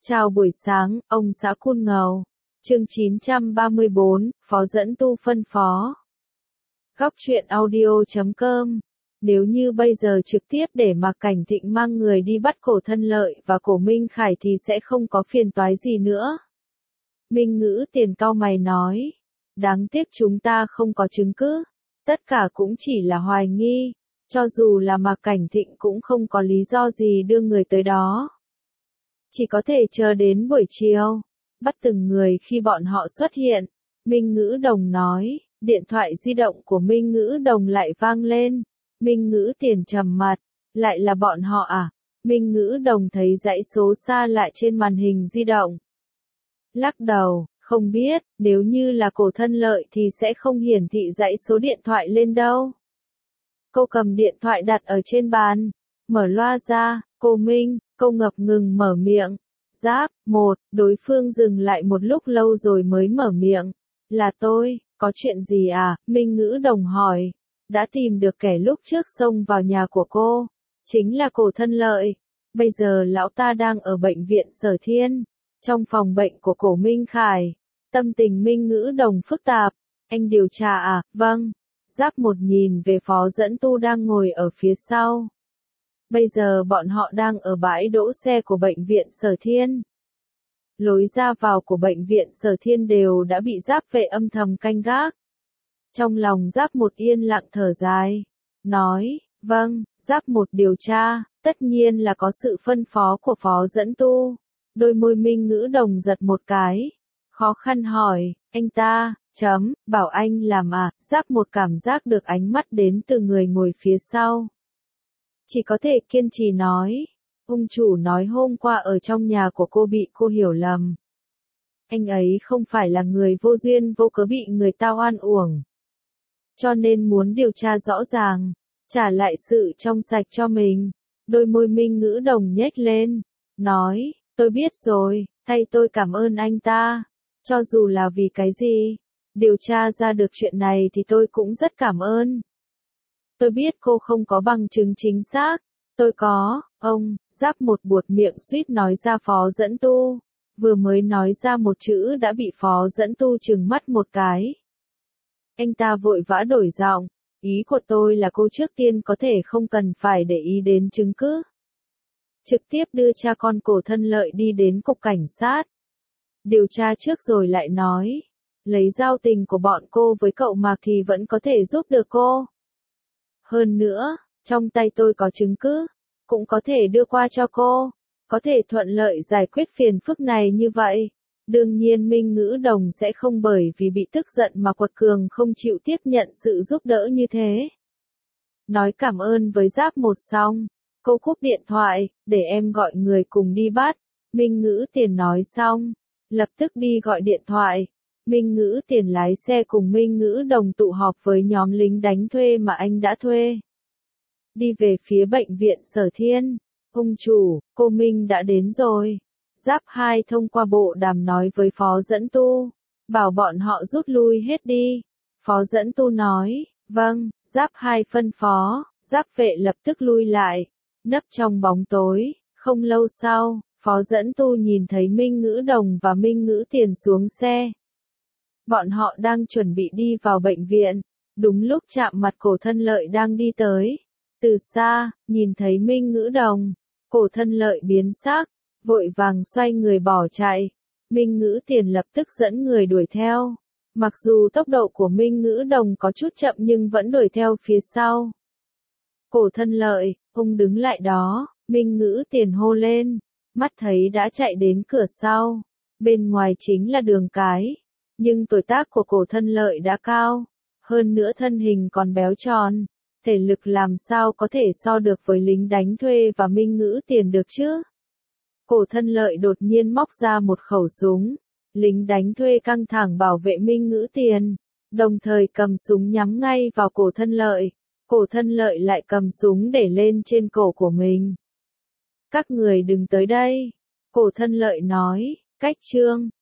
Chào buổi sáng, ông xã Cun Ngầu. Chương 934, Phó dẫn tu phân phó. Góc truyện audio.com. Nếu như bây giờ trực tiếp để Mạc Cảnh Thịnh mang người đi bắt Cổ Thân Lợi và Cổ Minh Khải thì sẽ không có phiền toái gì nữa. Minh Ngữ Tiền cau mày nói. Đáng tiếc chúng ta không có chứng cứ. Tất cả cũng chỉ là hoài nghi. Cho dù là Mạc Cảnh Thịnh cũng không có lý do gì đưa người tới đó. Chỉ có thể chờ đến buổi chiều, bắt từng người khi bọn họ xuất hiện. Minh Ngữ Đồng nói, điện thoại di động của Minh Ngữ Đồng lại vang lên. Minh Ngữ Tiền trầm mặt, lại là bọn họ à? Minh Ngữ Đồng thấy dãy số xa lạ trên màn hình di động. Lắc đầu, không biết, nếu như là Cổ Thân Lợi thì sẽ không hiển thị dãy số điện thoại lên đâu. Cô cầm điện thoại đặt ở trên bàn, mở loa ra, cô Minh. Cô ngập ngừng mở miệng. Giáp, đối phương dừng lại một lúc lâu rồi mới mở miệng. Là tôi, có chuyện gì à? Minh Ngữ Đồng hỏi. Đã tìm được kẻ lúc trước xông vào nhà của cô. Chính là Cổ Thân Lợi. Bây giờ lão ta đang ở bệnh viện Sở Thiên. Trong phòng bệnh của Cổ Minh Khải. Tâm tình Minh Ngữ Đồng phức tạp. Anh điều tra à? Vâng. Giáp nhìn về Phó dẫn tu đang ngồi ở phía sau. Bây giờ bọn họ đang ở bãi đỗ xe của bệnh viện Sở Thiên. Lối ra vào của bệnh viện Sở Thiên đều đã bị Giáp vệ âm thầm canh gác. Trong lòng Giáp yên lặng thở dài. Nói, vâng, Giáp điều tra, tất nhiên là có sự phân phó của Phó dẫn tu. Đôi môi Minh Ngữ Đồng giật một cái. Khó khăn hỏi, anh ta, bảo anh làm à? Giáp cảm giác được ánh mắt đến từ người ngồi phía sau. Chỉ có thể kiên trì nói. Ông chủ nói hôm qua ở trong nhà của cô bị cô hiểu lầm. Anh ấy không phải là người vô duyên vô cớ bị người ta oan uổng. Cho nên muốn điều tra rõ ràng, trả lại sự trong sạch cho mình. Đôi môi Minh Ngữ Đồng nhếch lên. Nói, tôi biết rồi, thay tôi cảm ơn anh ta. Cho dù là vì cái gì, điều tra ra được chuyện này thì tôi cũng rất cảm ơn. Tôi biết cô không có bằng chứng chính xác. Tôi có, ông. Giáp buột miệng suýt nói ra Phó dẫn tu. Vừa mới nói ra một chữ đã bị Phó dẫn tu trừng mắt một cái. Anh ta vội vã đổi giọng. Ý của tôi là cô trước tiên có thể không cần phải để ý đến chứng cứ. Trực tiếp đưa cha con Cổ Thân Lợi đi đến cục cảnh sát. Điều tra trước rồi lại nói. Lấy giao tình của bọn cô với cậu Mạc thì vẫn có thể giúp được cô. Hơn nữa, trong tay tôi có chứng cứ, cũng có thể đưa qua cho cô, có thể thuận lợi giải quyết phiền phức này như vậy. Đương nhiên Minh Ngữ Đồng sẽ không bởi vì bị tức giận mà quật cường không chịu tiếp nhận sự giúp đỡ như thế. Nói cảm ơn với Giáp xong, cô cúp điện thoại, để em gọi người cùng đi bắt. Minh Ngữ Tiền nói xong, lập tức đi gọi điện thoại. Minh Ngữ Tiền lái xe cùng Minh Ngữ Đồng tụ họp với nhóm lính đánh thuê mà anh đã thuê. Đi về phía bệnh viện Sở Thiên. Ông chủ, cô Minh đã đến rồi. Giáp thông qua bộ đàm nói với Phó dẫn tu. Bảo bọn họ rút lui hết đi. Phó dẫn tu nói, vâng. Giáp phân phó. Giáp vệ lập tức lui lại. Nấp trong bóng tối. Không lâu sau, Phó dẫn tu nhìn thấy Minh Ngữ Đồng và Minh Ngữ Tiền xuống xe. Bọn họ đang chuẩn bị đi vào bệnh viện. Đúng lúc chạm mặt Cổ Thân Lợi đang đi tới. Từ xa, nhìn thấy Minh Ngữ Đồng, Cổ Thân Lợi biến sắc, vội vàng xoay người bỏ chạy. Minh Ngữ Tiền lập tức dẫn người đuổi theo. Mặc dù tốc độ của Minh Ngữ Đồng có chút chậm nhưng vẫn đuổi theo phía sau. Cổ Thân Lợi, ông đứng lại đó. Minh Ngữ Tiền hô lên, mắt thấy đã chạy đến cửa sau. Bên ngoài chính là đường cái. Nhưng tuổi tác của Cổ Thân Lợi đã cao, hơn nữa thân hình còn béo tròn, thể lực làm sao có thể so được với lính đánh thuê và Minh Ngữ Tiền được chứ? Cổ Thân Lợi đột nhiên móc ra một khẩu súng, lính đánh thuê căng thẳng bảo vệ Minh Ngữ Tiền, đồng thời cầm súng nhắm ngay vào Cổ Thân Lợi. Cổ Thân Lợi lại cầm súng để lên trên cổ của mình. Các người đừng tới đây, Cổ Thân Lợi nói, cách trương.